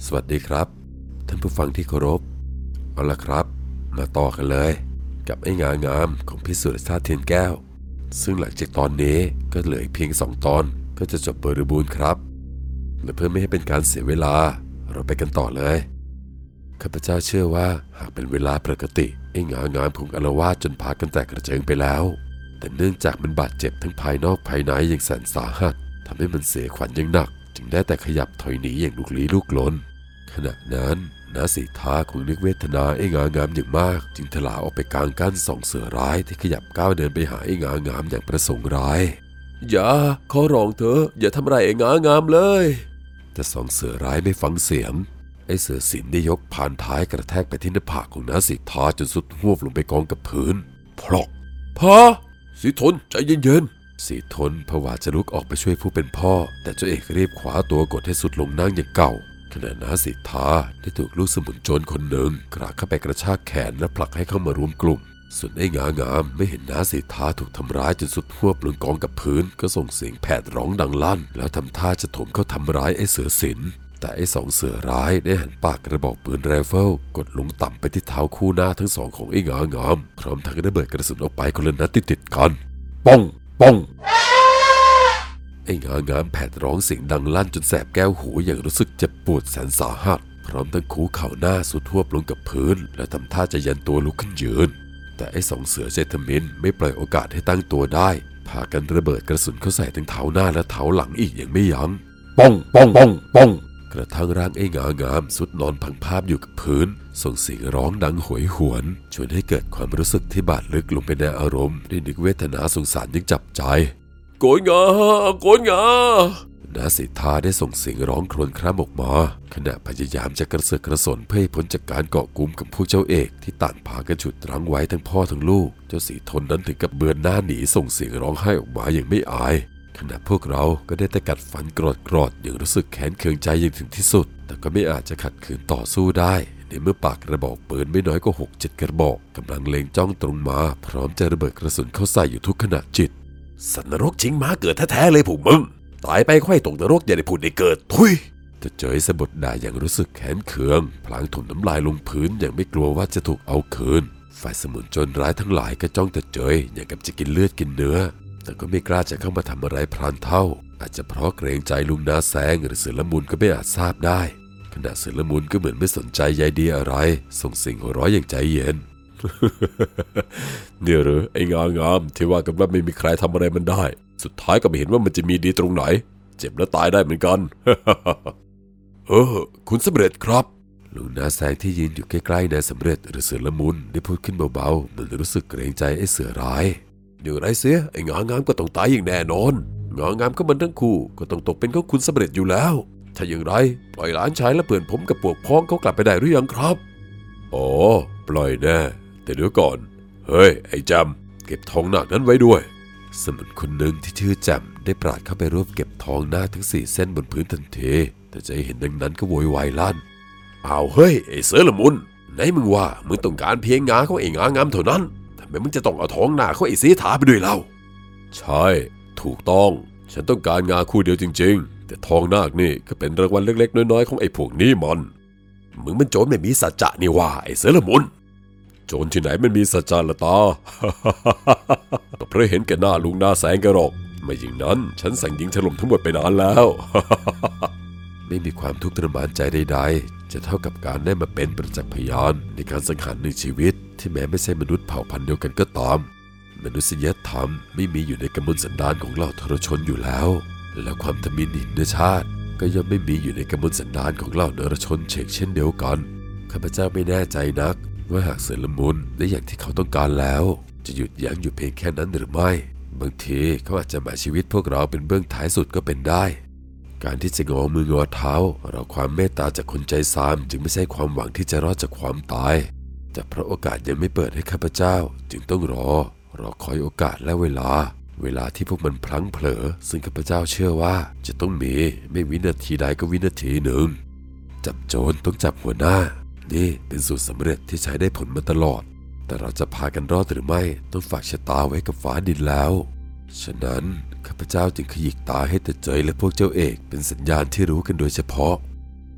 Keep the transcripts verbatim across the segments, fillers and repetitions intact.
สวัสดีครับท่านผู้ฟังที่เคารพเอาละครับมาต่อกันเลยกับไอ้งางามของพิสุทธิ์ชาติเทียนแก้วซึ่งหลังจากตอนนี้ก็เหลือเพียงสองตอนก็จะจบบริบูรณ์ครับและเพื่อไม่ให้เป็นการเสียเวลาเราไปกันต่อเลยข้าพเจ้าเชื่อว่าหากเป็นเวลาปกติไอ้งางามคงอาละวาดจนพากันแตกกระเจิงไปแล้วแต่เนื่องจากมันบาดเจ็บทั้งภายนอกภายในอย่างแสนสาหัสทำให้มันเสียขวัญอย่างหนักจึงได้แต่ขยับถอยหนีอย่างลุกลี้ลุกลนขณะนั้นนาสีทาคงนึกเวทนาไอ้งางามอย่างมากจึงถลาออกไปกลางกั้นส่องเสือร้ายที่ขยับก้าวเดินไปหาไอ้งางามอย่างประสงค์ร้ายอย่าขอร้องเธออย่าทำไรไอ้งางามเลยแต่สองเสือร้ายไม่ฟังเสียงไอ้เสือสินได้ยกผ่านท้ายกระแทกไปที่หน้าผากของนาสีทาจนสุดหวบลงไปกองกับพื้นพลอกพ่อสีทนใจเย็นๆสีทนผวาจะลุกออกไปช่วยผู้เป็นพ่อแต่เจ้าเอกรีบขวาตัวกดให้สุดลงนั่งอย่างเก่าขณะนาสีทาได้ถูกลูกสมุนโจรคนหนึ่งกระเข้าไปกระชากแขนและผลักให้เข้ามารวมกลุ่มส่วนไอ้งางามไม่เห็นนาสีทาถูกทำร้ายจนสุดหวบลงกองกับพื้นก็ส่งเสียงแผดร้องดังลั่นแล้วทำท่าจะถมเข้าทำร้ายไอ้เสือสินแต่ไอ้สองเสือร้ายได้หันปากกระบอกปืนไรเฟิลกดลงต่ำไปที่เท้าคู่หน้าทั้งสองของไอ้งางามพร้อมทั้งระเบิดกระสุนออกไปคนละนัดติดๆกันป้องป้องไอ้งางามแผดร้องเสียงดังลั่นจนแสบแก้วหูอย่างรู้สึกเจ็บปวดแสนสาหัสพร้อมทั้งคูเข่าหน้าสุดทวบลงกับพื้นและทำท่าจะยันตัวลุกขึ้นยืนแต่ไอ้สองเสือเจตมินไม่ปล่อยโอกาสให้ตั้งตัวได้พากันระเบิดกระสุนเข้าใส่ทั้งเท้าหน้าและเท้าหลังอีกอย่างไม่ยั้งป้องป้องป้องป้องกระทั่งร่างไอ้งางามสุดนอนพังภาพอยู่กับพื้นส่งเสียงร้องดังโหยหวนชวนให้เกิดความรู้สึกที่บาดลึกลงไปในอารมณ์ได้นึกเวทนาสงสารยังจับใจโกยงาโกยงานาสีทาได้ส่งเสียงร้องครวญคร่ำออกมาขณะพยายามจะกระเสือกกระสนเพื่อให้พ้นจากการเกาะกุมกับผู้เจ้าเอกที่ต่างพากันฉุดรั้งไว้ทั้งพ่อทั้งลูกเจ้าสีทนนั้นถึงกับเบือนหน้าหนีส่งเสียงร้องไห้ออกมาอย่างไม่อายขณะพวกเราก็ได้แต่กัดฟันกรอดกรอดอย่างรู้สึกแค้นเคืองใจอย่างถึงที่สุดแต่ก็ไม่อาจจะขัดขืนต่อสู้ได้ในเมื่อปากกระบอกปืนไม่น้อยกว่าหกเจ็ดกระบอกกำลังเล็งจ้องตรงมาพร้อมจะระเบิดกระสุนเข้าใส่อยู่ทุกขณะจิตสัตว์นรกชิงม้าเกิดแท้ๆเลยพวกมึงตายไปค่อยตกนรกอย่าได้พูดได้เกิดทุยจะเจยสะบดด่าอย่างรู้สึกแค้นเคืองพลางถมน้ำลายลงพื้นอย่างไม่กลัวว่าจะถูกเอาคืนฝ่ายสมุนโจรร้ายทั้งหลายก็จ้องแต่เจยอย่างกับจะกินเลือดกินเนื้อแต่ก็ไม่กล้าจะเข้ามาทำอะไรพรานเท่าอาจจะเพราะเกรงใจลุงนาแสงหรือเสือละมุนก็ไม่อาจทราบได้ขณะเสือละมุนก็เหมือนไม่สนใจใยดีอะไรส่งเสียงหัวเราะอย่างใจเย็น เนี่ยหรือไอ้งางามที่ว่ากันว่าไม่มีใครทำอะไรมันได้สุดท้ายก็ไม่เห็นว่ามันจะมีดีตรงไหนเจ็บแล้วตายได้เหมือนกัน เออคุณสำเร็จครับลุงนาแสงที่ยืนอยู่ใกล้ๆนายสำเร็จหรือเสือละมุนได้พูดขึ้นเบาๆเหมือนรู้สึกเกรงใจไอ้เสือร้ายเดี๋ยวไรเสียไอ้งางามก็ต้องตายอย่างแน่นอนงางามก็มันทั้งคู่ก็ต้องตกเป็นของคุณสำเร็จอยู่แล้วถ้าอย่างไรปล่อยหลานชายและเพื่อนผมกับพวกพ้องเขากลับไปได้หรือยังครับอ๋อปล่อยแน่แต่เดี๋ยวก่อนเฮ้ยไอ้จำเก็บทองหนักนั้นไว้ด้วยสมุนคนหนึ่งที่ชื่อจำได้ปราดเข้าไปรวบเก็บทองหน้าทั้งสี่เส้นบนพื้นทันทีแต่ใจเห็นดังนั้นก็โวยวายลั่นอ้าวเฮ้ยไอ้เสือละมุนไหนมึงว่ามึงต้องการเพียงงาของไอ้งางามเท่านั้นทำไมมึงจะต้องเอาทองหน้าของไอ้สีถาไปด้วยเล่าใช่ถูกต้องฉันต้องการงาคู่เดียวจริงๆแต่ทองนาคนี่ก็เป็นรางวัลเล็กๆน้อยๆของไอ้พวกนี้มันมึงมันโจรไม่มีสัจจะนี่ว่าไอ้เสือละมุนโจรที่ไหนมันมีสัจจะละตา ก็เพราะเห็นแก่หน้าลุงหน้าแสงกันหรอกไม่อย่างนั้นฉันสั่งยิงถล่มทั้งหมดไปนานแล้ว ไม่มีความทุกข์ทรมานใจใดๆจะเท่ากับการได้มาเป็นประจักษ์พยานในการสังหารหนึ่งชีวิตที่แม้ไม่ใช่มนุษย์เผ่าพันธุ์เดียวกันก็ตามมนุษยธรรมไม่มีอยู่ในกำมลสันดานของเราทรชนอยู่แล้วและความทมิฬหินชาติก็ย่อมไม่มีอยู่ในกำมลสันดานของเรานรชนเฉกเช่นเดียวกันข้าพเจ้าไม่แน่ใจนักว่าหากเสือละมุนได้อย่างที่เขาต้องการแล้วจะหยุดยั้งอยู่เพียงแค่นั้นหรือไม่บางทีเขาอาจจะหมายชีวิตพวกเราเป็นเบื้องท้ายสุดก็เป็นได้การที่จะงอมืองอเท้าเราความเมตตาจากคนใจซามจึงไม่ใช่ความหวังที่จะรอดจากความตายแต่เพราะโอกาสยังไม่เปิดให้ข้าพเจ้าจึงต้องรอรอคอยโอกาสและเวลาเวลาที่พวกมันพลั้งเผลอซึ่งข้าพเจ้าเชื่อว่าจะต้องมีไม่วินาทีใดก็วินาทีหนึ่งจับโจรต้องจับหัวหน้านี่เป็นสูตรสำเร็จที่ใช้ได้ผลมาตลอดแต่เราจะพากันรอดหรือไม่ต้องฝากชะตาไว้กับฟ้าดินแล้วฉะนั้นข้าพเจ้าจึงขยิกตาให้แต่เจยและพวกเจ้าเอกเป็นสัญญาณที่รู้กันโดยเฉพาะ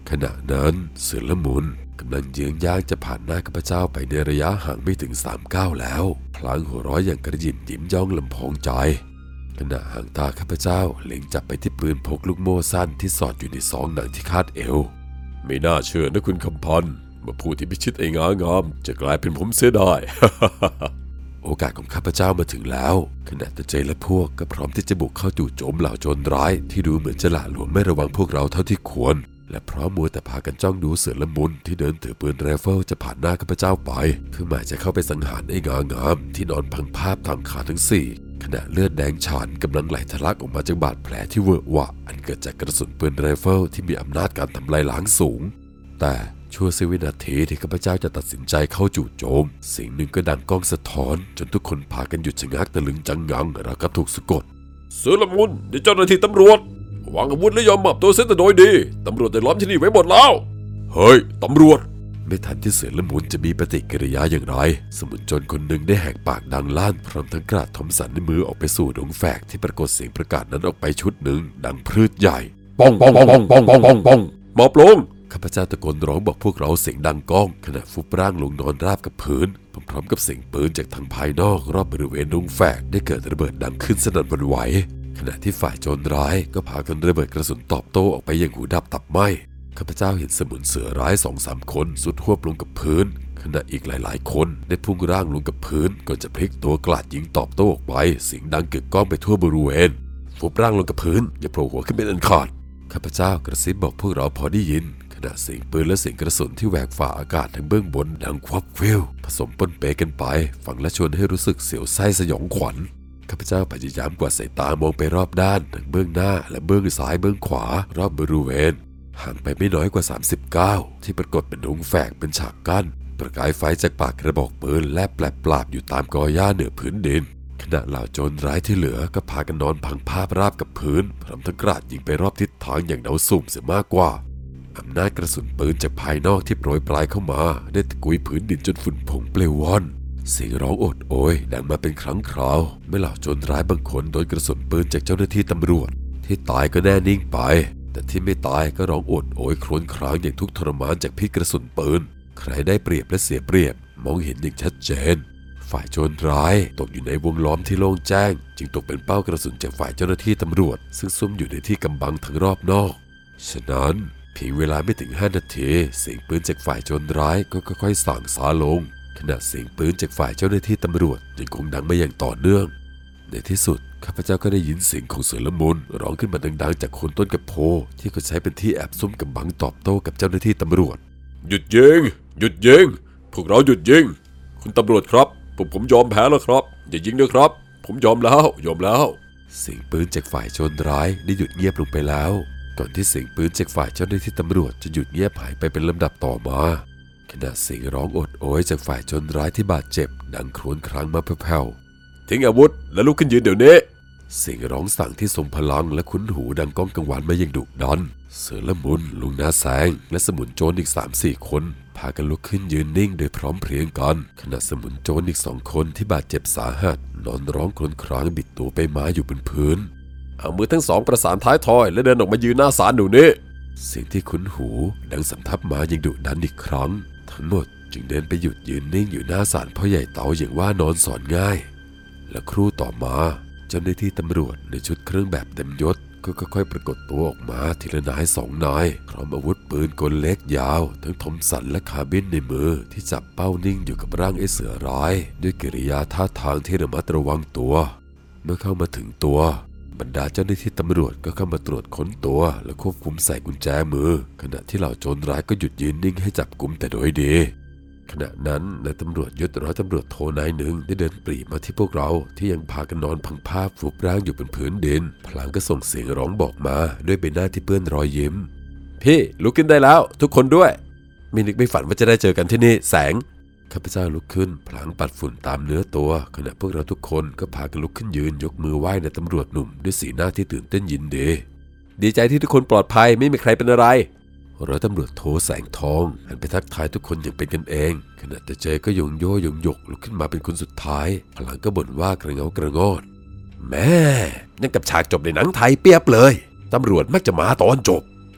ขณะนั้นเสือละมุนกำลังเยื้องย่างจะผ่านหน้าข้าพเจ้าไปในระยะห่างไม่ถึงสามก้าวแล้วพลางหัวเราะอย่างกระยิมยิ้มย่องลำพองใจขณะหางตาข้าพเจ้าเล็งจับไปที่ปืนพกลูกโม่สั้นที่สอดอยู่ในซองหนังที่คาดเอวไม่น่าเชื่อนะคุณคำพันธ์มาพูดที่พิชิตไอ้งางามจะกลายเป็นผมเสียได้ โอกาสของข้าพเจ้ามาถึงแล้วขณะตัวเจและพวกก็พร้อมที่จะบุกเข้าจู่โจมเหล่าโจรร้ายที่ดูเหมือนจะหละหลวมไม่ระวังพวกเราเท่าที่ควรและเพราะมัวแต่พากันจ้องดูเสือละมุนที่เดินถือปืนไรเฟิลจะผ่านหน้าข้าพเจ้าไปเพื่อหมายจะเข้าไปสังหารไอ้งางามที่นอนพังภาพทางขาทั้งสี่ขณะเลือดแดงฉานกำลังไหลทะลักออกมาจากบาดแผลที่เวอะหวะอันเกิดจากกระสุนปืนไรเฟิลที่มีอำนาจการทำลายล้างสูงแต่ชั่วเสี้ยววินาทีที่ข้าพเจ้าจะตัดสินใจเข้าจู่โจมสิ่งหนึ่งก็ดังก้องสะท้อนจนทุกคนพากันหยุดชะงักตะลึงจังงังราวกับถูกสะกดเสือละมุนเจ้าหน้าที่ตำรวจวางอาวุธและยอมมอบตัวเสียแต่โดยดีตำรวจได้ล้อมที่นี่ไว้หมดแล้วเฮ้ยตำรวจไม่ทันที่เสือละมุนจะมีปฏิกิริยาอย่างไรสมุนโจรคนหนึ่งได้แหกปากดังลั่นพร้อมทั้งกราดทอมสันในมือออกไปสู่ดงแฝกที่ปรากฏเสียงประกาศนั้นออกไปชุดหนึ่งดังพรืดใหญ่ป้องป้องป้องป้องป้องป้องป้องหมอบลงข้าพเจ้าตะโกนร้องบอกพวกเราเสียงดังก้องขณะฟุบร่างลงนอนราบกับพื้นพร้อมๆกับเสียงปืนจากทางภายนอกรอบบริเวณดงแฝกได้เกิดระเบิดดังขึ้นสนั่นหวั่นไหวขณะที่ฝ่ายโจรร้ายก็พากันระเบิดกระสุนตอบโต้ออกไปอย่างหูดับตับไหม้ข้าพเจ้าเห็นสมุนเสือร้ายสองสามคนสุดหวบลงกับพื้นขณะอีกหลายๆคนได้พุ่งร่างลงกับพื้นก่อนจะพลิกตัวกลาดยิงตอบโต้ออกไปเสียงดังกึกก้องไปทั่วบริเวณฟุบร่างลงกับพื้นอย่าโผล่หัวขึ้นเป็นอันขาดข้าพเจ้ากระซิบบอกพวกเราพอได้ยินขณะเสียงปืนและเสียงกระสุนที่แหวกฝ่าอากาศทั้งเบื้องบนดังควักวิวผสมปนเปกันไปฟังและชวนให้รู้สึกเสียวไส้สยองขวัญข้าพเจ้าพยายามกวาดสายตามองไปรอบด้านทั้งเบื้องหน้าและเบื้องซ้ายเบื้องขวารอบบริเวณห่างไปไม่น้อยกว่าสามสิบก้าวที่ปรากฏเป็นดงแฝกเป็นฉากกั้นประกายไฟจากปากกระบอกปืนแลบแปลบปราบอยู่ตามกอหญ้าเหนือพื้นดินขณะเหล่าโจรร้ายที่เหลือก็พากันนอนพังภาพราบกับพื้นพร้อมทั้งกราดยิงไปรอบทิศทางอย่างเดาสุ่มเสียมากกว่าอำนาจกระสุนปืนจากภายนอกที่โปรยปลายเข้ามาได้ตะกุยพื้นดินจนฝุ่นผงเปลวว่อนเสียงร้องโอดโอยดังมาเป็นครั้งคราวเมื่อเหล่าโจรร้ายบางคนโดนกระสุนปืนจากเจ้าหน้าที่ตำรวจที่ตายก็แน่นิ่งไปแต่ที่ไม่ตายก็ร้องโอดโอยครวญครางอย่างทุกข์ทรมานจากพิษกระสุนปืนใครได้เปรียบและเสียเปรียบมองเห็นอย่างชัดเจนฝ่ายโจรร้ายตกอยู่ในวงล้อมที่โล่งแจ้งจึงตกเป็นเป้ากระสุนจากฝ่ายเจ้าหน้าที่ตำรวจซึ่งซุ่มอยู่ในที่กำบังทั้งรอบนอกฉะนั้นเพียงเวลาไม่ถึงห้านาทีเสียงปืนจากฝ่ายโจรร้ายก็ค่อยๆส่างซาลงขณะเสียงปืนจากฝ่ายเจ้าหน้าที่ตำรวจยังคงดังมาอย่างต่อเนื่องในที่สุดข้าพเจ้าก็ได้ยินเสียงของเสือละมุนร้องขึ้นมาดังๆจากโคนต้นกระโพที่เขาใช้เป็นที่แอบซุ่มกำบังตอบโต้กับเจ้าหน้าที่ตำรวจหยุดยิงหยุดยิงพวกเราหยุดยิงคุณตำรวจครับผมผมยอมแพ้แล้วครับอย่ายิงด้วยครับผมยอมแล้วยอมแล้วเสียงปืนจากฝ่ายโจรร้ายได้หยุดเงียบลงไปแล้วก่อนที่เสียงปืนจากฝ่ายเจ้าหน้าที่ตำรวจจะหยุดเงียบหายไปเป็นลำดับต่อมาขณะเสียงร้องโอดโอยจากฝ่ายโจรร้ายที่บาดเจ็บดังครวญครางมาแผ่วๆทิ้งอาวุธและลุกขึ้นยืนเดี๋ยวนี้เสียงร้องสั่งที่ทรงพลังและคุ้นหูดังก้องกังวานมาอย่างดุดันเสือละมุนลุงนาแสงและสมุนโจรอีก สามสี่ คนพากันลุกขึ้นยืนนิ่งโดยพร้อมเพรียงกันขณะสมุนโจรอีกสองคนที่บาดเจ็บสาหัสนอนร้องครวญครางบิดตัวไปมาอยู่บนพื้นเอามือทั้งสองประสานท้ายทอยและเดินออกมายืนหน้าศาลหนูนี้เสียงที่คุ้นหูดังสำทับมาอย่างดุดันอีกครั้งทั้งหมดจึงเดินไปหยุดยืนนิ่งอยู่หน้าศาลพ่อใหญ่เต๋าอย่างว่านอนสอนง่ายและครู่ต่อมาเจ้าหน้าที่ตำรวจในชุดเครื่องแบบเต็มยศก็ค่อยๆปรากฏตัวออกมาทีละนายสองนายพร้อมอาวุธปืนกลเล็กยาวทั้งทอมสันและคาร์บินในมือที่จับเป้านิ่งอยู่กับร่างไอ้เสือร้ายด้วยกิริยาท่าทางที่ระมัดระวังตัวเมื่อเข้ามาถึงตัวบรรดาเจ้าหน้าที่ตำรวจก็เข้ามาตรวจค้นตัวและควบคุมใส่กุญแจมือขณะที่เหล่าโจรร้ายก็หยุดยืนนิ่งให้จับกุมแต่โดยดีขณะนั้นนายตำรวจยศร้อยตำรวจโทนายหนึ่งได้เดินปรีมาที่พวกเราที่ยังพากันนอนพังภาพฟุบร่างอยู่บนพื้นดินพลางก็ส่งเสียงร้องบอกมาด้วยใบหน้าที่เปื้อนรอยยิ้มพี่ลุกขึ้นได้แล้วทุกคนด้วยไม่นึกไม่ฝันว่าจะได้เจอกันที่นี่แสงข้าพเจ้าลุกขึ้นพลางปัดฝุ่นตามเนื้อตัวขณะพวกเราทุกคนก็พากันลุกขึ้นยืนยกมือไหว้นายตำรวจหนุ่มด้วยสีหน้าที่ตื่นเต้นยินดีดีใจที่ทุกคนปลอดภัยไม่มีใครเป็นอะไรร้อยตำรวจโทแสงทองหันไปทักทายทุกคนอย่างเป็นกันเองขณะแต่เจก็ยงโยยงหยกลุกขึ้นมาเป็นคนสุดท้ายพลังก็บ่นว่ากระเงากระงอดแม่นั่นกับฉากจบในหนังไทยเปียบเลยตำรวจมักจะมาตอนจบ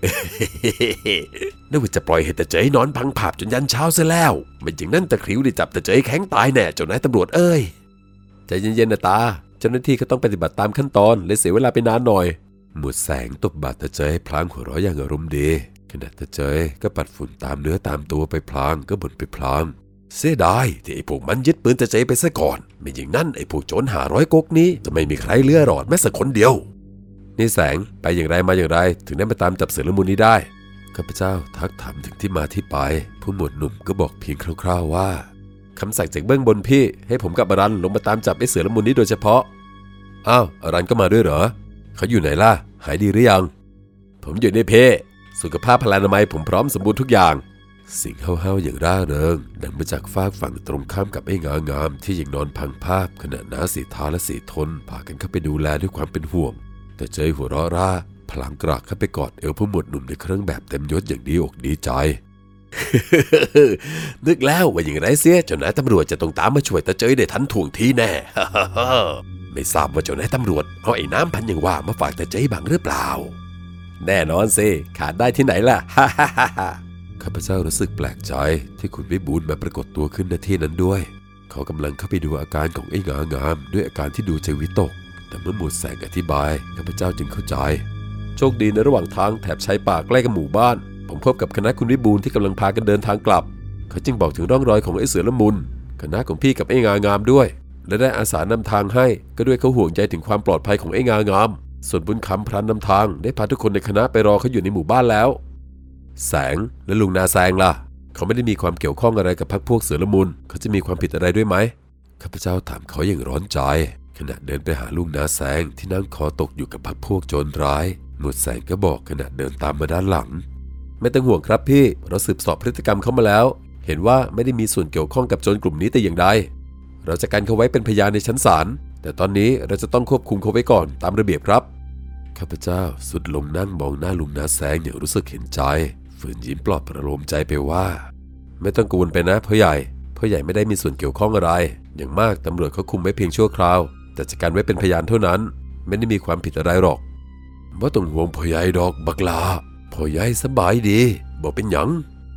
นึกว่าจะปล่อยให้ตาเจยนอนพังภาพจนยันเช้าซะแล้วไม่อย่างนั้นตะคริวได้จับตาเจยแข็งตายแน่เจ้านายตำรวจเอ้ยใจเย็นๆนะตาเจ้าหน้าที่ก็ต้องปฏิบัติตามขั้นตอนเลยเสียเวลาไปนานหน่อยหมวดแสงตบบาดตาเจยพลางหัวเราะอย่างอารมณ์ดีขณะตาเจยก็ปัดฝุ่นตามเนื้อตามตัวไปพลางก็บ่นไปพลางเสียดายที่ไอ้พวกมันยึดปืนตาเจยไปซะก่อนไม่อย่างนั้นไอ้พวกโจรหาร้อยก๊กนี้จะไม่มีใครเหลือรอดแม้สักคนเดียวนี่แสงไปอย่างไรมาอย่างไรถึงได้มาตามจับเสือละมุนนี้ได้ข้าพเจ้าทักถามถึงที่มาที่ไปผู้หมวดหนุ่มก็บอกเพียงคร่าวๆว่าคำสั่งจากเบื้องบนพี่ให้ผมกับอรันลงมาตามจับไอ้เสือละมุนนี้โดยเฉพาะอ้าวอรันก็มาด้วยเหรอเขาอยู่ไหนล่ะหายดีหรือยังผมอยู่ในเพสุขภาพพลานามัยผมพร้อมสมบูรณ์ทุกอย่างเสียงเฮาๆอย่างร่าเริงดังมาจากฟากฝั่งตรงข้ามกับไอ้งางามที่ยังนอนพังภาพขณะน้าสีทาและสีทนพากันเข้าไปดูแลด้วยความเป็นห่วงแต่เจยหัวเราะร่าพลางกรากเข้าไปกอดเอวผู้หมวดหนุ่มในเครื่องแบบเต็มยศอย่างดีอกดีใจ นึกแล้วว่าอย่างไรเสียเจ้านายตำรวจจะต้องตามมาช่วยตาเจยได้ทันท่วงทีแน่ ไม่ทราบว่าเจ้านายตำรวจเอาไอ้น้ำพันอย่างว่ามาฝากตาเจยบ้างหรือเปล่าแน่นอนสิขาดได้ที่ไหนล่ะ ข้าพเจ้ารู้สึกแปลกใจที่คุณวิบูลย์มาปรากฏตัวขึ้นในที่นั้นด้วยเขากำลังเข้าไปดูอาการของไอ้งางามด้วยอาการที่ดูใจวิตกแต่เมื่อหมวดแสงอธิบายข้าพเจ้าจึงเข้าใจโชคดีในระหว่างทางแถบชายป่าใกล้กับหมู่บ้านผมพบกับคณะคุณวิบูลย์ที่กำลังพากันเดินทางกลับเขาจึงบอกถึงร่องรอยของไอ้เสือละมุนคณะของพี่กับไอ้งางามด้วยและได้อาสานำทางให้ก็ด้วยเขาห่วงใยถึงความปลอดภัยของไอ้งางามส่วนบุญคำพรันนำทางได้พาทุกคนในคณะไปรอเขาอยู่ในหมู่บ้านแล้วแสงและลุงนาแซงล่ะเขาไม่ได้มีความเกี่ยวข้องอะไรกับพรรคพวกเสือละมุนเขาจะมีความผิดอะไรด้วยไหมข้าพเจ้าถามเขาอย่างร้อนใจขณะเดินไปหาลุงนาแสงที่นั่งคอตกอยู่กับพรรคพวกโจรร้ายหมวดแสงก็บอกขณะเดินตามมาด้านหลังไม่ต้องห่วงครับพี่เราสืบสอบพฤติกรรมเขามาแล้วเห็นว่าไม่ได้มีส่วนเกี่ยวข้องกับโจรกลุ่มนี้แต่อย่างใดเราจะกันเขาไว้เป็นพยานในชั้นศาลแต่ตอนนี้เราจะต้องควบคุมเขาไว้ก่อนตามระเบียบครับข้าพเจ้าสุดลงนั่งมองหน้าลุงนาแสงอย่างรู้สึกเห็นใจฝืนยิ้มปลอบประโลมใจไปว่าไม่ต้องกังวลไปนะพ่อใหญ่พ่อใหญ่ไม่ได้มีส่วนเกี่ยวข้องอะไรอย่างมากตำรวจเขาคุมไว้เพียงชั่วคราวแต่จะกันไว้เป็นพยานเท่านั้นไม่ได้มีความผิดอะไรหรอกว่าต้องห่วงพ่อใหญ่ดอกบักลาพ่อใหญ่สบายดีบอกเป็นหยัง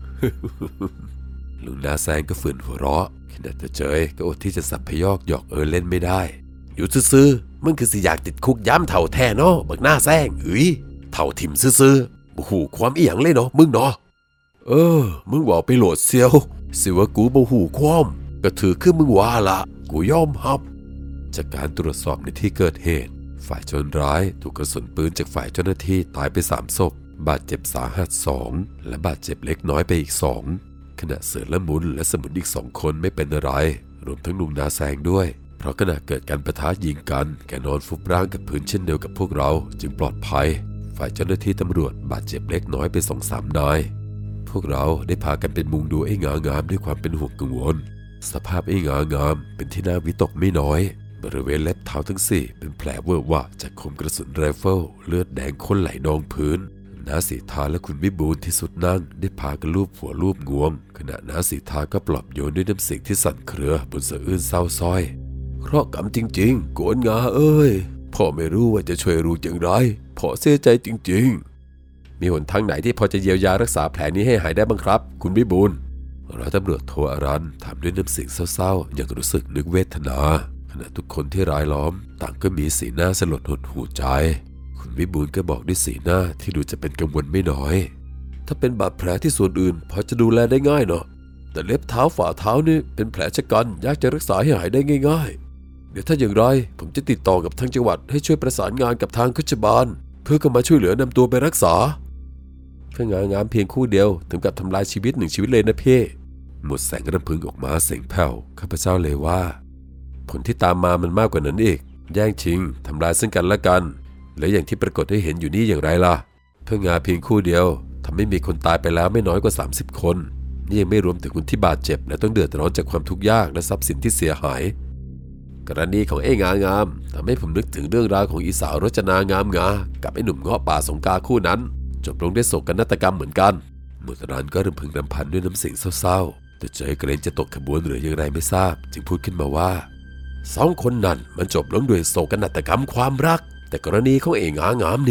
ลุงนาแซงก็ฝืนหัวเราะขณะจะเจยก็อดที่จะสับพยอกหยอกเออเล่นไม่ได้อยู่ซื่อๆมึงคือสิอยากติดคุกย้ำเถ่าแท้เนาะบักหน้าแซงเฮ้ยเถ่าถิ่มซื่อๆบ่ฮู้ความอีหยังเลยเนาะมึงเนาะเออมึงบอกไปโหลดเซียวสิว่ากูบ่ฮู้ความก็ถือคือมึงว่าละกูยอมรับจากการตรวจสอบในที่เกิดเหตุฝ่ายโจรร้ายถูกกระสุนปืนจากฝ่ายเจ้าหน้าที่ตายไปสามศพบาดเจ็บสาหัสสองและบาดเจ็บเล็กน้อยไปอีกสองขณะเสือละมุนและสมุนอีกสองคนไม่เป็นอะไรรวมทั้งลุงนาแซงด้วยเพราะขณะเกิดการปะทะยิงกันแกนอนฟุบร่างกับพื้นเช่นเดียวกับพวกเราจึงปลอดภัยฝ่ายเจ้าหน้าที่ตำรวจบาดเจ็บเล็กน้อยไปสองสามนายพวกเราได้พากันเป็นมุงดูไอ้งางามด้วยความเป็นห่วงกังวลสภาพไอ้งางามเป็นที่น่าวิตกไม่น้อยบริเวณเล็บเท้าทั้งสี่เป็นแผลเวอะหวะจากคมกระสุนไรเฟิลเลือดแดงข้นไหลนองพื้นน้าสีทาและคุณวิบูลย์ที่สุดนั่งได้พากันลูบหัวลูบงวงขณะน้าสีทาก็ปลอบโยนด้วยน้ำเสียงที่สั่นเครือบนสะอื้นเศร้าส้อยเคราะห์กรรมจริงๆโกนงาเอ้ยพ่อไม่รู้ว่าจะช่วยรู้อย่างไรพ่อเสียใจจริงๆมีหนทางไหนที่พอจะเยียวยารักษาแผลนี้ให้หายได้บ้างครับคุณวิบูลย์ร้อยตำรวจโทอรันถามด้วยน้ำเสียงเศร้าๆอย่างรู้สึกนึกเวทนาขณะทุกคนที่รายล้อมต่างก็มีสีหน้าสลดหดหู่ใจคุณวิบูลย์ก็บอกด้วยสีหน้าที่ดูจะเป็นกังวลไม่น้อยถ้าเป็นบาดแผลที่ส่วนอื่นพอจะดูแลได้ง่ายเนาะแต่เล็บเท้าฝ่าเท้านี่เป็นแผลชะกันยากจะรักษาให้หายได้ง่ายๆเดี๋ยวถ้าอย่างไรผมจะติดต่อกับทางจังหวัดให้ช่วยประสานงานกับทางโรงพยาบาลเพื่อเข้ามาช่วยเหลือนำตัวไปรักษาเพื่องานงามเพียงคู่เดียวถึงกับทำลายชีวิตหนึ่งชีวิตเลยนะพี่หมดแสงรำพึงออกมาเสียงแผ่วข้าพเจ้าเลยว่าผลที่ตามมามันมากกว่านั้นอีกแย่งชิงทำลายซึ่งกันและกันและอย่างที่ปรากฏให้เห็นอยู่นี้อย่างไรล่ะเพื่องานเพียงคู่เดียวทำให้มีคนตายไปแล้วไม่น้อยกว่าสามสิบคนนี่ยังไม่รวมถึงคนที่บาดเจ็บและต้องเดือดร้อนจากความทุกข์ยากและทรัพย์สินที่เสียหายกรณีของไอ้งางามทำให้ผมนึกถึงเรื่องราวของอีสาวรจนางามงากับไอ้หนุ่มเงาะป่าสงกาคู่นั้นจบลงด้วยโศกนาฏกรรมเหมือนกันหมวดรันก็รำพึงรำพันด้วยน้ำเสียงเศร้าๆแต่ใจเกรงจะตกขบวนหรืออย่างไรไม่ทราบจึงพูดขึ้นมาว่าสองคนนั้นมันจบลงด้วยโศกนาฏกรรมความรักแต่กรณีของไอ้งางามนี่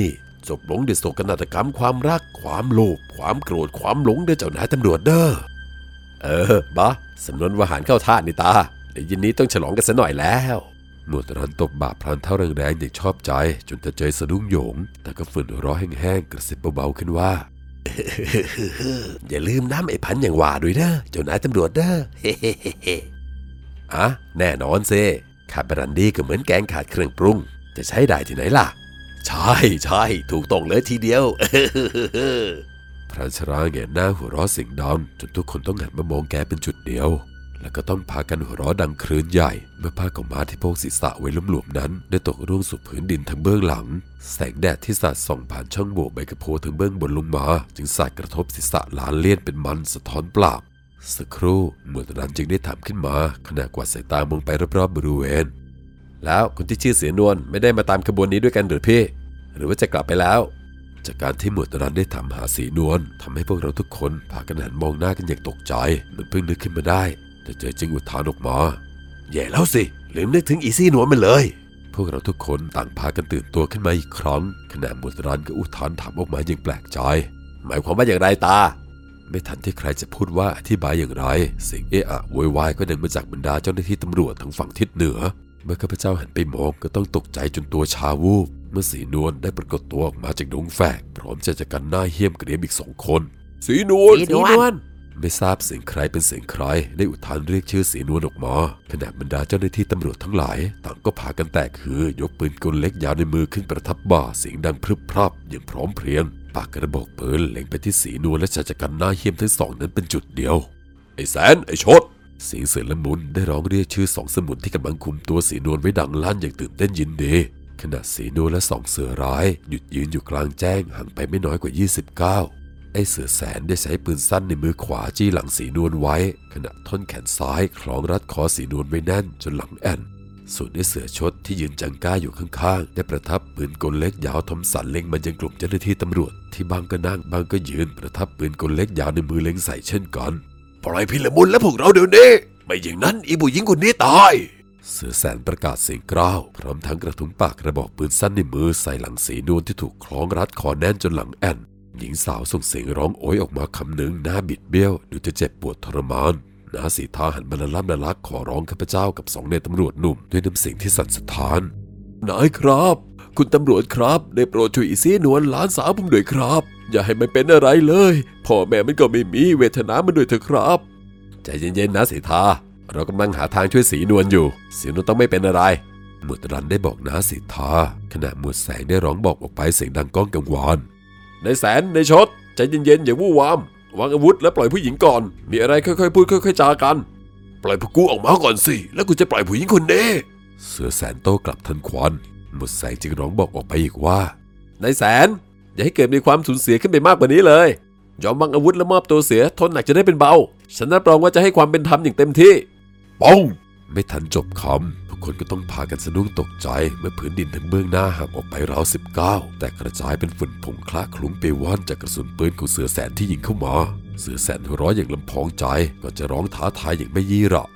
จบลงด้วยโศกนาฏกรรมความรักความโลภความโกรธความหลงเด้อเจ้านายตำรวจเด้อเออบะสำนวนวหารเข้าท่านี่ตาเดี๋ยวยินนี้ต้องฉลองกันซะหน่อยแล้วหมวดรันตบบาปพรานเท่าแรงๆอย่างชอบใจจนตาเจยสะดุ้งโยงแต่ก็ฝืนหัวเราะแห้งๆกระซิบเบาๆขึ้นว่า อย่าลืมน้ำไอ้พันอย่างว่าด้วยเด้อเจ้านายตำรวจเด้อ อ่ะแน่นอนเซขาดบรันดี้ก็เหมือนแกงขาดเครื่องปรุงจะใช้ได้ที่ไหนล่ะใช่ใช่ถูกต้องเลยทีเดียว พรานชราแงนหน้าหัวเราะเสียงดังจนทุกคนต้องหันมามองแกเป็นจุดเดียวแล้วก็ต้องพากันหัวเราะดังครื้นใหญ่เมื่อผ้าขาวม้าที่โพกศีรษะไว้หลวมๆนั้นได้ตกร่วงสู่พื้นดินทางเบื้องหลังแสงแดดที่สาดส่องผ่านช่องโหว่ใบกระโพทางเบื้องบนลงมาจึงสาดกระทบศีรษะหลานเลี่ยนเป็นมันสะท้อนเปล่าสักครู่หมวดนั้นจึงได้ถามขึ้นมาขณะกวาดสายตามองไปรอบๆบริเวณแล้วคนที่ชื่อเสียนวลไม่ได้มาตามขบวนนี้ด้วยกันหรือพี่หรือว่าจะกลับไปแล้วจากการที่หมวดนั้นได้ถามหาสีนวลทำให้พวกเราทุกคนพากันหันมองหน้ากันอย่างตกใจเหมือนเพิ่งนึกขึ้นมาได้แต่เจอจึงอุทานออกมาแย่แล้วสิลืมนึกถึงอีซี่นวลไปเลยพวกเราทุกคนต่างพากันตื่นตัวขึ้นมาอีกครั้งขณะหมวดนั้นก็อุทานถามออกมาอย่างแปลกใจหมายความว่าอย่างไรตาไม่ทันที่ใครจะพูดว่าอธิบายอย่างไรเสียงเอะอะโวยวายก็ดังมาจากบรรดาเจ้าหน้าที่ตำรวจทางฝั่งทิศเหนือเมื่อข้าพเจ้าหันไปมองก็ต้องตกใจจนตัวชาวูบเมื่อสีนวลได้ปรากฏตัวออกมาจากดงแฝกพร้อมจะจัดการหน้าเหี้ยมเกรียมอีกสองคนสีนวลสีนวลไม่ทราบเสียงใครเป็นเสียงใครได้อุทานเรียกชื่อสีนวลออกมาขณะบรรดาเจ้าหน้าที่ตำรวจทั้งหลายต่างก็พากันแตกคือยกปืนกลเล็กยาวในมือขึ้นประทับบ่าเสียงดังพรึบพรับอย่างพร้อมเพรียงปากกระบอกปืนเล็งไปที่สีนวลและชายจัดการหน้าเหี้ยมทั้งสองนั้นเป็นจุดเดียวไอ้แสนไอ้ชดเสียงเสือละมุนได้ร้องเรียกชื่อสองสมุนที่กำลังคุมตัวสีนวลไว้ดังลั่นอย่างตื่นเต้นยินดีขณะสีนวลและสองเสือร้ายหยุดยืนอยู่กลางแจ้งห่างไปไม่น้อยกว่ายี่สิบเก้าไอ้เสือแสนได้ใช้ปืนสั้นในมือขวาจี้หลังสีนวลไว้ขณะท่อนแขนซ้ายคล้องรัดคอสีนวลไว้แน่นจนหลังแอนส่วนไอ้เสือชดที่ยืนจังก้าอยู่ข้างๆได้ประทับปืนกลเล็กยาวทอมสันเล็งมันยังกลุ่มเจ้าหน้าที่ตำรวจที่บางก็นั่งบางก็ยืนประทับปืนกลเล็กยาวในมือเล็งใส่เช่นกันปล่อยพิละมุนและพวกเราเดี๋ยวนี้ไม่อย่างนั้นอีผู้หญิงคนนี้ตายเสือแสนประกาศเสียงกล้าวพร้อมทั้งกระทุ้งปากกระบอกปืนสั้นในมือใส่หลังสีนวลที่ถูกคล้องรัดคอแน่นจนหลังแอนหญิงสาวส่งเสียงร้องโอยออกมาคำหนึ่งหน้าบิดเบี้ยวดูจะเจ็บปวดทรมานหน้าสีทาหันมาละล่ำละลักขอร้องข้าพเจ้ากับสองนายตำรวจหนุ่มด้วยน้ำเสียงที่สั่นสะท้านนายครับคุณตำรวจครับได้โปรดช่วยอีซี่นวลหลานสาวผมด้วยครับอย่าให้มันเป็นอะไรเลยพ่อแม่มันก็ไม่มีเวทนามันด้วยเถอะครับใจเย็นๆนะสีทาเรากำลังหาทางช่วยสีนวลอยู่สีนวลต้องไม่เป็นอะไรหมวดรันได้บอกน้าสีทาขณะหมวดแสงได้ร้องบอกออกไปเสียงดังก้องกังวานในแสนในชดใจเย็นๆอย่าวู่วามวางอาวุธและปล่อยผู้หญิงก่อนมีอะไรค่อยๆพูดค่อยๆจากันปล่อยพวกกูออกมาก่อนสิแล้วกูจะปล่อยผู้หญิงคนนี้เสือแสนโต้กลับทันควันหมวดแสงจึงร้องบอกออกไปอีกว่าในแสนอย่าให้เกิดมีความสูญเสียขึ้นไปมากกว่านี้เลยยอมวางอาวุธและมอบตัวเสียทนหนักจะได้เป็นเบาฉันรับรองว่าจะให้ความเป็นธรรมอย่างเต็มที่ป้องไม่ทันจบคำทุกคนก็ต้องพากันสะดุ้งตกใจเมื่อพื้นดินทั้งเบื้องหน้าหักออกไปราวสิบเก้าแต่กระจายเป็นฝุ่นผงคละคลุ้งไปว่อนจากกระสุนปืนของเสือแสนที่ยิงเข้ามาเสือแสนหัวเราะอย่างลำพองใจก็จะร้องท้าทายอย่างไม่ยี่หรอก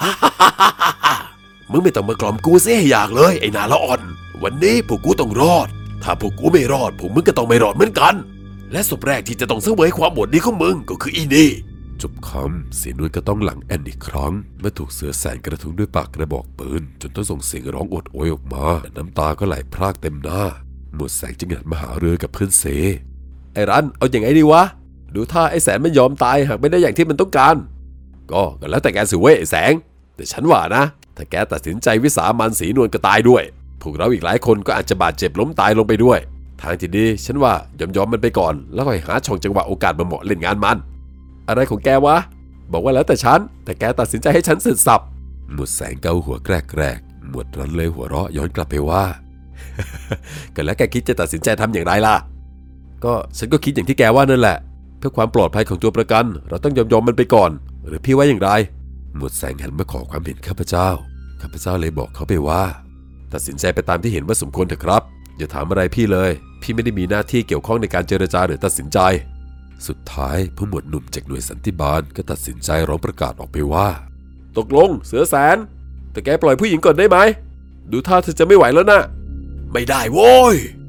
มึงไม่ต้องมากล่อมกูเสียอยากเลยไอ้นาละอ่อนวันนี้พวกกูต้องรอดถ้าพวกกูไม่รอดพวกมึงก็ต้องไม่รอดเหมือนกันและศพแรกที่จะต้องเสวยความอดดีของมึงก็คืออีนี่จบคำสีนวลก็ต้องหลังแอนอีกครั้งเมื่อถูกเสือแสนกระทุ้งด้วยปากกระบอกปืนจนต้องส่งเสียงร้องโอดโอยออกมาแต่น้ำตาก็ไหลพรากเต็มหน้าหมวดแสงจึงหันมาหาเรือกับเพื่อนเสไอ้รันเอาอย่างไงดีวะดูท่าไอ้แสนมันยอมตายหากไม่ได้อย่างที่มันต้องการก็ก็แล้วแต่แกสิเว้ยไอ้แสงแต่ฉันว่านะถ้าแกตัดสินใจวิสามันสีนวลก็ตายด้วยพวกเราอีกหลายคนก็อาจจะบาดเจ็บล้มตายลงไปด้วยทางที่ดีฉันว่ายอมยอมมันไปก่อนแล้วค่อยหาช่องจังหวะโอกาสมาเหมาะเล่นงานมันอะไรของแกวะบอกว่าแล้วแต่ฉันแต่แกตัดสินใจให้ฉันเสร็จสับหมวดแสงเกาหัวแกรกๆหมวดรันเลยหัวเราะย้อนกลับไปว่า ก็แล้วแกคิดจะตัดสินใจทำอย่างไรล่ะก็ฉันก็คิดอย่างที่แกว่านั่นแหละเพื่อความปลอดภัยของตัวประกันเราต้องยอมยอมมันไปก่อนหรือพี่ว่าอย่างไรหมวดแสงหันมาขอความเห็นข้าพเจ้าข้าพเจ้าเลยบอกเขาไปว่าตัดสินใจไปตามที่เห็นว่าสมควรเถอะครับอย่าถามอะไรพี่เลยพี่ไม่ได้มีหน้าที่เกี่ยวข้องในการเจรจาหรือตัดสินใจสุดท้ายผู้หมวดหนุ่มจากหน่วยสันติบาลก็ตัดสินใจร้องประกาศออกไปว่าตกลงเสือแสนแต่แกปล่อยผู้หญิงก่อนได้ไหมดูท่าเธอจะไม่ไหวแล้วนะไม่ได้โว้ย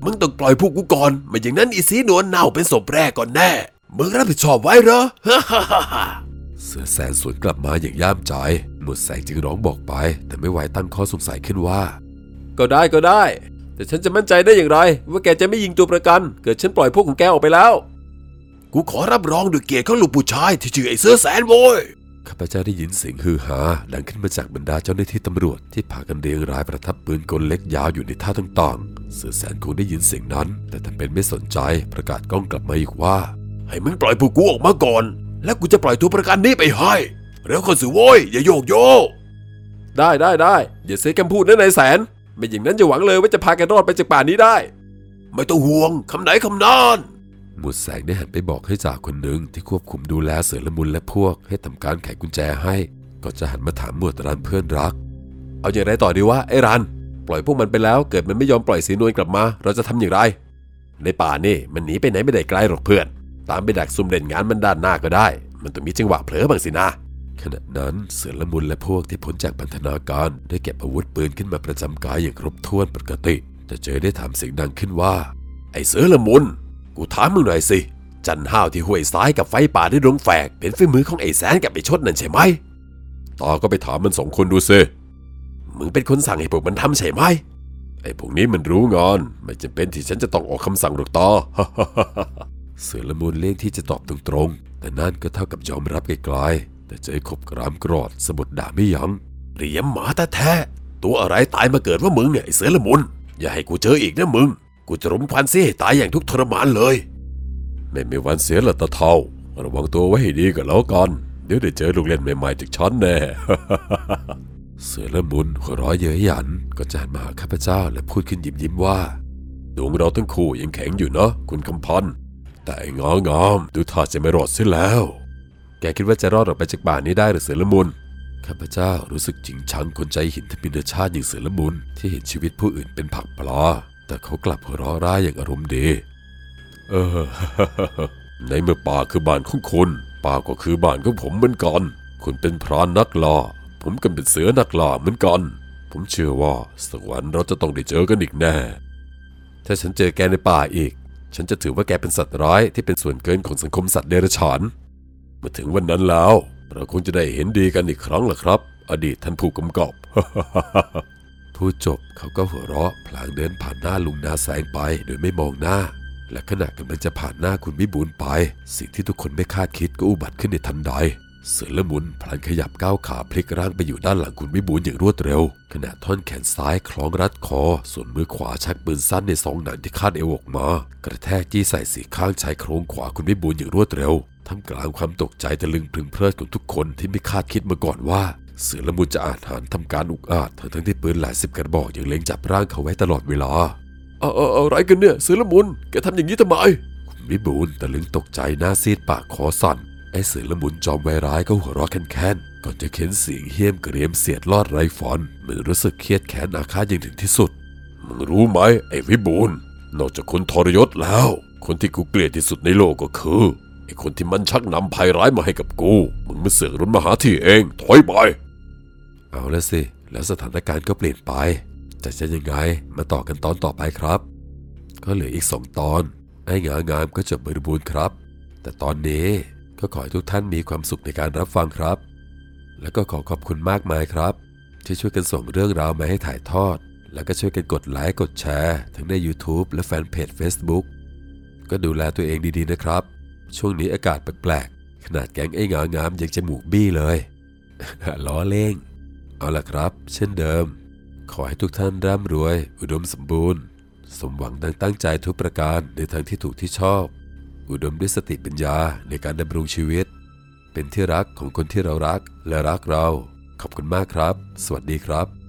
มึงต้องปล่อยพวกกูก่อนไม่อย่างนั้นอีสีนวลเน่าเป็นศพแรกก่อนแน่มึงรับผิดชอบไว้เหรอเสือแสนสวนกลับมาอย่างย่ามใจหมวดแสงจึงร้องบอกไปแต่ไม่ไหวตั้งข้อสงสัยขึ้นว่าก็ได้ก็ได้แต่ฉันจะมั่นใจได้อย่างไรว่าแกจะไม่ยิงตัวประกันเกิดฉันปล่อยพวกของแกออกไปแล้วกูขอรับรองด้วยเกียรติของลูกผู้ชายที่ชื่อไอ้เสือแสนโว้ยข้าพเจ้าได้ยินเสียงฮือฮาดังขึ้นมาจากบรรดาเจ้าหน้าที่ตำรวจที่พากันเรียงรายประทับปืนกลเล็กยาวอยู่ในท่าต่างๆเสือแสนคงได้ยินเสียงนั้นแต่ทำเป็นไม่สนใจประกาศก้องกลับมาอีกว่าให้มึงปล่อยพวกกูออกมาก่อนแล้วกูจะปล่อยตัวประกันนี้ไปให้เร็วคนสิโว้ยอย่าโยกโยได้ได้ได้อย่าเสียคำพูดนะนายแสนไม่อย่างนั้นจะหวังเลยว่าจะพาแกรอดไปจากป่านี้ได้ไม่ต้องห่วงคำไหนคำนั้นหมวดแสงได้หันไปบอกให้จ่าคนหนึ่งที่ควบคุมดูแลเสือละมุนและพวกให้ทำการไขกุญแจให้ก็จะหันมาถามหมวดรันเพื่อนรักเอาอย่างไรต่อดีวะไอ้รันปล่อยพวกมันไปแล้วเกิดมันไม่ยอมปล่อยสีนวลกลับมาเราจะทำอย่างไรในป่านี่มันหนีไปไหนไม่ได้ไกลหรอกเพื่อนตามไปดักซุ่มเล่นงานมันด้านหน้าก็ได้มันต้องมีจังหวะเผลอบ้างสินะขณะนั้นเสือละมุนและพวกที่พ้นจากพันธนาการได้เก็บอาวุธปืนขึ้นมาประจำกายอย่างครบถ้วนปกติแต่เจอได้ถามเสียงดังขึ้นว่าไอ้เสือละมุนกูถามมึงหน่อยสิจันห้าวที่ห้วยซ้ายกับไฟป่าที่ดงแฝกเป็นฝีมือของไอ้แสนกับไอ้ชดนั่นใช่ไหมตาก็ไปถามมันสองคนดูสิมึงเป็นคนสั่งให้พวกมันทำใช่ไหมไอ้พวกนี้มันรู้งานไม่จำเป็นที่ฉันจะต้องออกคำสั่งหรอกตา เสือละมุนเลี่ยงที่จะตอบตรงๆแต่นั่นก็เท่ากับยอมรับไกลๆแต่เจอขบกรามกรอดสะบดด่าไม่ยั้งเรียมหมาแท้ๆตัวอะไรตายมาเกิดว่ามึงเนี่ยไอ้เสือละมุนอย่าให้กูเจออีกนะมึงกูจะรมควันเสียให้ตายอย่างทุกทรมานเลยไม่มีวันเสียละตาเท่าระวังตัวไว้ให้ดีกันแล้วกันเดี๋ยวได้เจอลูกเล่นใหม่ๆจากฉันแน่ เสือละมุนหัวเราะเย้ยหยันก็จะหันมาหาข้าพเจ้าและพูดขึ้นยิ้มยิ้มว่าดวงเราทั้งคู่ยังแข็งอยู่นะคุณคำพันธ์แต่งองามดูท่าจะไม่รอดเสียแล้วแกคิดว่าจะรอดออกไปจากป่านี้ได้หรือเสือละมุนข้าพเจ้ารู้สึกจริงชังคนใจหินทพินชาติอย่างเสือละมุนที่เห็นชีวิตผู้อื่นเป็นผักปลาแต่เขากลับหัวเราะร่าอย่างอารมณ์ดีเออ ในเมื่อป่าคือบ้านของคุณป่าก็คือบ้านของผมเหมือนกันคุณเป็นพรานนักล่าผมก็เป็นเสือนักล่าเหมือนกันผมเชื่อว่าสักวันเราจะต้องได้เจอกันอีกแน่ถ้าฉันเจอแกในป่าอีกฉันจะถือว่าแกเป็นสัตว์ร้ายที่เป็นส่วนเกินของสังคมสัตว์เดรัจฉานเมื่อถึงวันนั้นแล้วเราคงจะได้เห็นดีกันอีกครั้งล่ะครับอดีตท่านผู้กำกับ พูดจบเขาก็หัวเราะพลางเดินผ่านหน้าลุงนาแสงไปโดยไม่มองหน้าและขณะกำลังจะผ่านหน้าคุณวิบูลย์ไปสิ่งที่ทุกคนไม่คาดคิดก็อุบัติขึ้นในทันใดเสือละมุนพลันขยับก้าวขาพลิกร่างไปอยู่ด้านหลังคุณวิบูลย์อย่างรวดเร็วขณะท่อนแขนซ้ายคล้องรัดคอส่วนมือขวาชักปืนสั้นในซองหนังที่คาดเอวออกมากระแทกจี้ใส่สีข้างชายโครงขวาคุณวิบูลย์อย่างรวดเร็วท่ามกลางความตกใจตะลึงพึงเพลิดของทุกคนที่ไม่คาดคิดมาก่อนว่าเสือละมุนจะอาจหาญทำการอุกอาจทั้งทั้งที่ปืนหลายสิบกระบอกยังเล็งจับร่างเขาไว้ตลอดเวลาเออเอออะไรกันเนี่ยเสือละมุนแกทำอย่างนี้ทำไมคุณวิบูลย์ตะลึงตกใจหน้าซีดปากคอสั่นไอ้เสือละมุนจอมไวร้ายก็หัวเราะแค้นๆก่อนจะเค้นเสียงเหี้ยมเกรียมเสียดลอดไรฟอนเหมือนรู้สึกเครียดแค้นอาฆาตอย่างถึงที่สุดมึงรู้ไหมไอ้วิบูลย์นอกจากคนทรยศแล้วคนที่กูเกลียดที่สุดในโลกก็คือไอ้คนที่มันชักนำภัยร้ายมาให้กับกูมึงมาเสือกรุนมาหาที่เองถอยไปเอาละสิแล้วสถานการณ์ก็เปลี่ยนไปจะจะยังไงมาต่อกันตอนต่อไปครับก็เหลืออีกสองตอนไอ้งางามก็จบบริบูรณ์ครับแต่ตอนนี้ก็ขอให้ทุกท่านมีความสุขในการรับฟังครับแล้วก็ขอขอบคุณมากมายครับที่ช่วยกันส่งเรื่องราวมาให้ถ่ายทอดแล้วก็ช่วยกันกดไลค์กดแชร์ทั้งใน YouTube และแฟนเพจ Facebook ก็ดูแลตัวเองดีๆนะครับช่วงนี้อากาศแปลกๆขนาดแก๊งไอ้งางามยังจมูกบี้เลย ล้อเล่งเอาล่ะครับเช่นเดิมขอให้ทุกท่านร่ำรวยอุดมสมบูรณ์สมหวังดังตั้งใจทุกประการในทางที่ถูกที่ชอบอุดมด้วยสติปัญญาในการดำรงชีวิตเป็นที่รักของคนที่เรารักและรักเราขอบคุณมากครับสวัสดีครับ